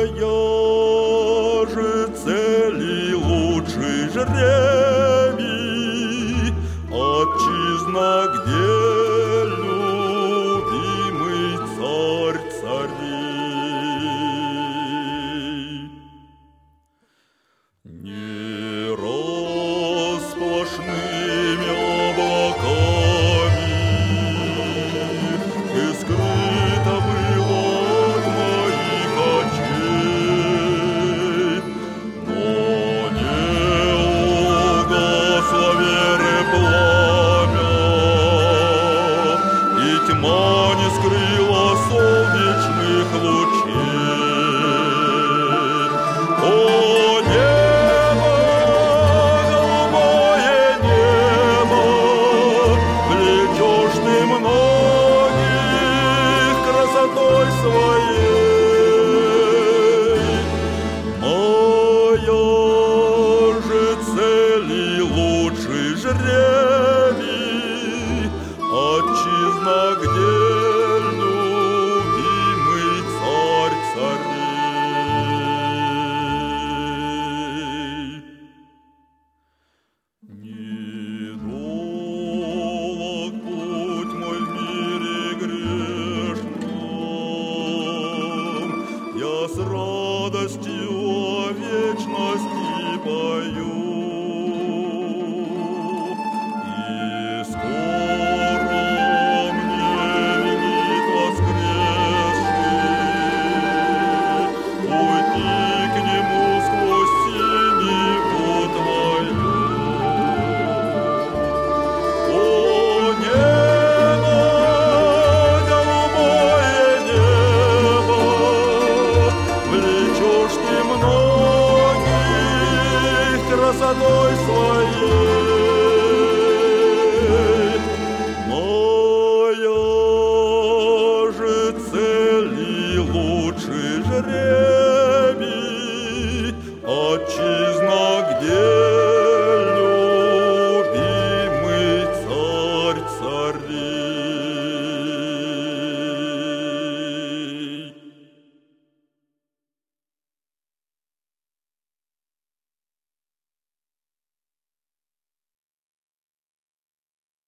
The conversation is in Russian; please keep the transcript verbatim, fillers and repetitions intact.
же цели лучший жребий, отчизна, где любимый царь царей. Не рассплошными облаками ты скрыто было от моих очей, но не угасло веры пламя, и тьма не скрыла солнечных лучей. О, небо, голубое небо, влечешь ты многих красотой своей. Моя же цель и лучший жребий, отчизна, где любимый царь царей. Недолг путь мой в мире грешном, я с радостью о вечности пою. И скоро мне винит воскресший уйти к нему сквозь синеву твою. О, небо, голубое небо, влечешь ты многих красотой своей.